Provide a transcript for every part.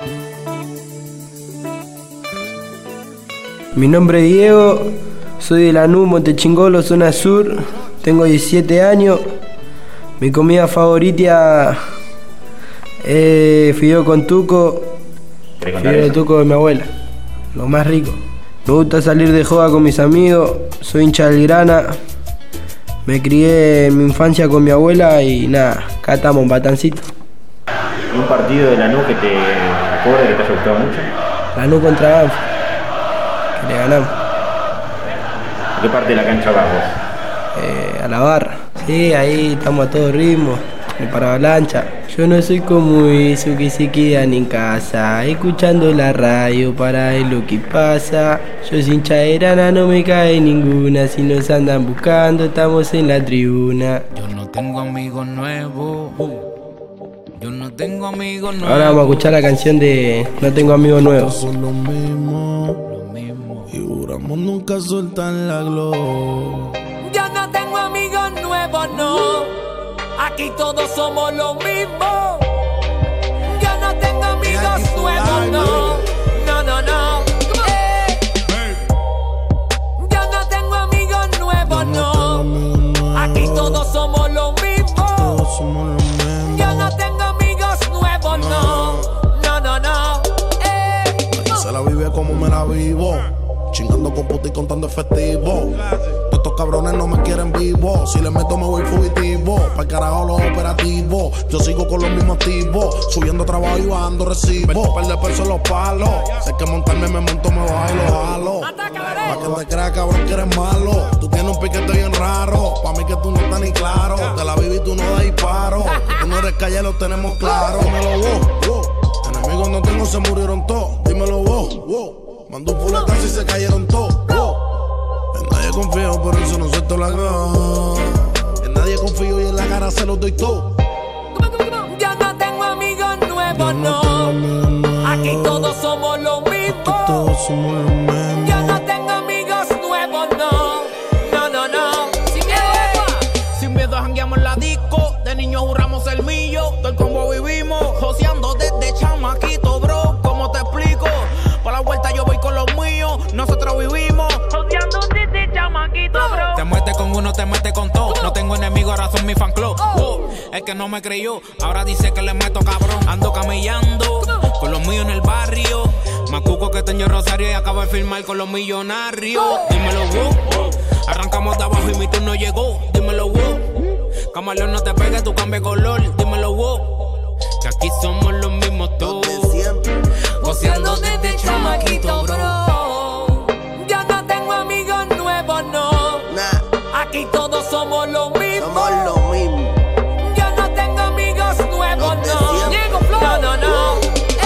Mi nombre es Diego, soy de Lanús, Montechingolo, zona sur, tengo 17 años. Mi comida favorita es fideo con tuco, fideo de tuco de mi abuela, lo más rico. Me gusta salir de joda con mis amigos, soy hincha del Grana. Me crié en mi infancia con mi abuela y nada, acá estamos, Batancito. ¿Un partido de Lanús que te acuerdas que te haya gustado mucho? Lanús contra Banfield, que le ganamos. ¿A qué parte de la cancha vas vos? A la barra. Sí, ahí estamos a todo ritmo, en paravalancha. Yo no soy como eso que se quedan en casa, escuchando la radio para ver lo que pasa. Yo sin hincha de Grana, no me cae ninguna, si nos andan buscando estamos en la tribuna. Yo no tengo amigos nuevos. Yo no tengo amigos nuevos. Ahora vamos a escuchar la canción de No tengo amigos nuevos. Son lo mismo, y juramos nunca soltar la glow. Yo no tengo amigos nuevos, no. Aquí todos somos lo mismo. Yo no tengo amigos nuevos, no. No, no, no. Yo no tengo amigos nuevos, no. Aquí todos somos lo mismo. Yo no tengo amigos nuevos, no. No, no, no. Aquí se la vive como me la vivo, chingando con puta y contando efectivo. Todos estos cabrones no me quieren vivo, si les meto me voy fugitivo. Pa'l carajo los operativos, yo sigo con los mismos activos, subiendo trabajo y bajando recibo. Perder peso en los palos, sé que montarme me monto, me bajo y lo jalo. Pa' que te creas, cabrón, que eres malo. Tú tienes un piquete bien raro, pa' mí que tú no estás ni claro. Te la viví y tú no das disparo. Tú no eres calle, lo tenemos claro. Dímelo vos, enemigos no tengo, se murieron todos. Dímelo vos, mandó un fuletazo y se cayeron todos. En nadie confío, por eso no suelto la cara. En nadie confío y en la cara se los doy todo. Yo no tengo amigos nuevos, no. Aquí todos somos lo mismo. Yo no tengo amigos nuevos, no. No, no, no. Sin miedo jangueamos en la disco. De niños juramos el millo. Todo el combo vivimos, joseando desde chamaquito, bro. ¿Cómo te explico? Para la vuelta yo voy con los míos. Nosotros vivimos joseando desde chamaquito, bro. Te metes con uno, te metes con todo. No tengo enemigos, ahora son mi fan club. El que no me creyó, ahora dice que le meto cabrón. Ando camellando con los míos en el barrio. Más cuco que tengo Rosario y acabo de firmar con los millonarios. Dímelo, wow. Arrancamos de abajo y mi turno llegó. Dímelo, wow. Camaleón, no te pegues, tú cambia color. Dímelo, wow. Que aquí somos los mismos todos. Goceando desde chamaquito, bro. Yo no tengo amigos nuevos, no. Aquí todos somos lo mismo. Somos lo mismo. Yo no tengo amigos nuevos, no. No, no, no.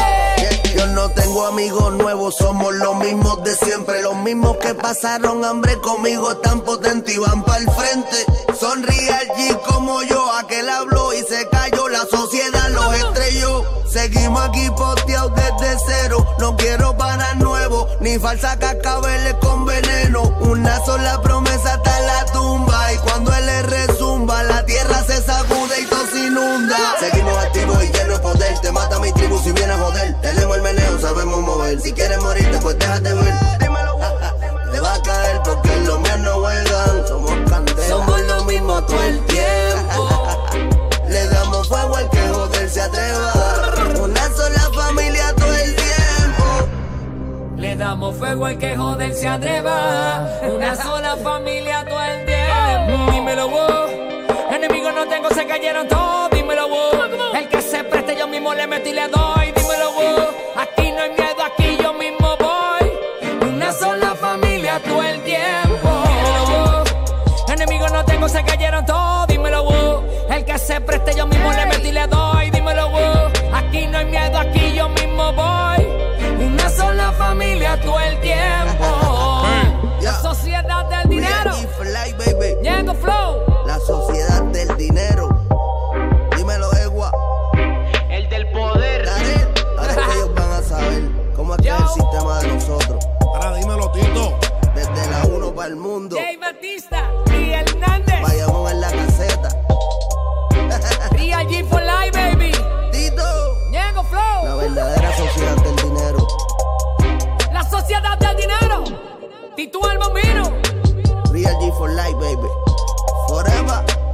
Yo no tengo amigos nuevos, somos los mismos de siempre. Los mismos que pasaron hambre conmigo, tan potentes y van pa'l frente. Son real G como yo, aquel habló y se cayó. La sociedad los estrelló. Seguimos aquí posteados desde cero. No quiero parar nuevo, ni falsa cascabeles con veneno. Una sola promesa hasta la tumba. Y cuando él le rezumba, la tierra se sacude y todo se inunda. Seguimos activos y llenos de poder. Te mata mi tribu si vienes a joder. Tenemos el meneo, sabemos mover. Si quieres morirte, pues déjate ver. Dímelo. Te va a caer porque los míos no juegan. Somos candela. Somos lo mismo todo el tiempo. Le damos fuego al que joder se atreva. Una sola familia todo el tiempo. Le damos fuego al que joder se atreva. Una sola familia todo el tiempo. Dímelo, wow. Enemigos no tengo, se cayeron todos. Dímelo, wow. El que se preste yo mismo le meto y le doy. Dímelo, wow. Aquí no hay miedo, aquí yo mismo voy. Una sola familia todo el tiempo. Dímelo, wow. Enemigos no tengo, se cayeron todos. Dímelo, wow. El que se preste yo mismo le meto y le doy. Dímelo, wow. Aquí no hay miedo, aquí yo mismo voy. Una sola familia todo el tiempo. La sociedad del dinero. Ñengo Flow. La sociedad del dinero. Dímelo, Egua. El del poder. Dale. Ahora es que ellos van a saber cómo es que es el sistema de nosotros. Ahora dímelo, Tito. Desde la 1 para el mundo. Jay Batista y Hernández. Vayamos en la caseta. Real G for life, baby. Tito. Ñengo Flow. La verdadera sociedad bambino. Real G for life, baby. Forever.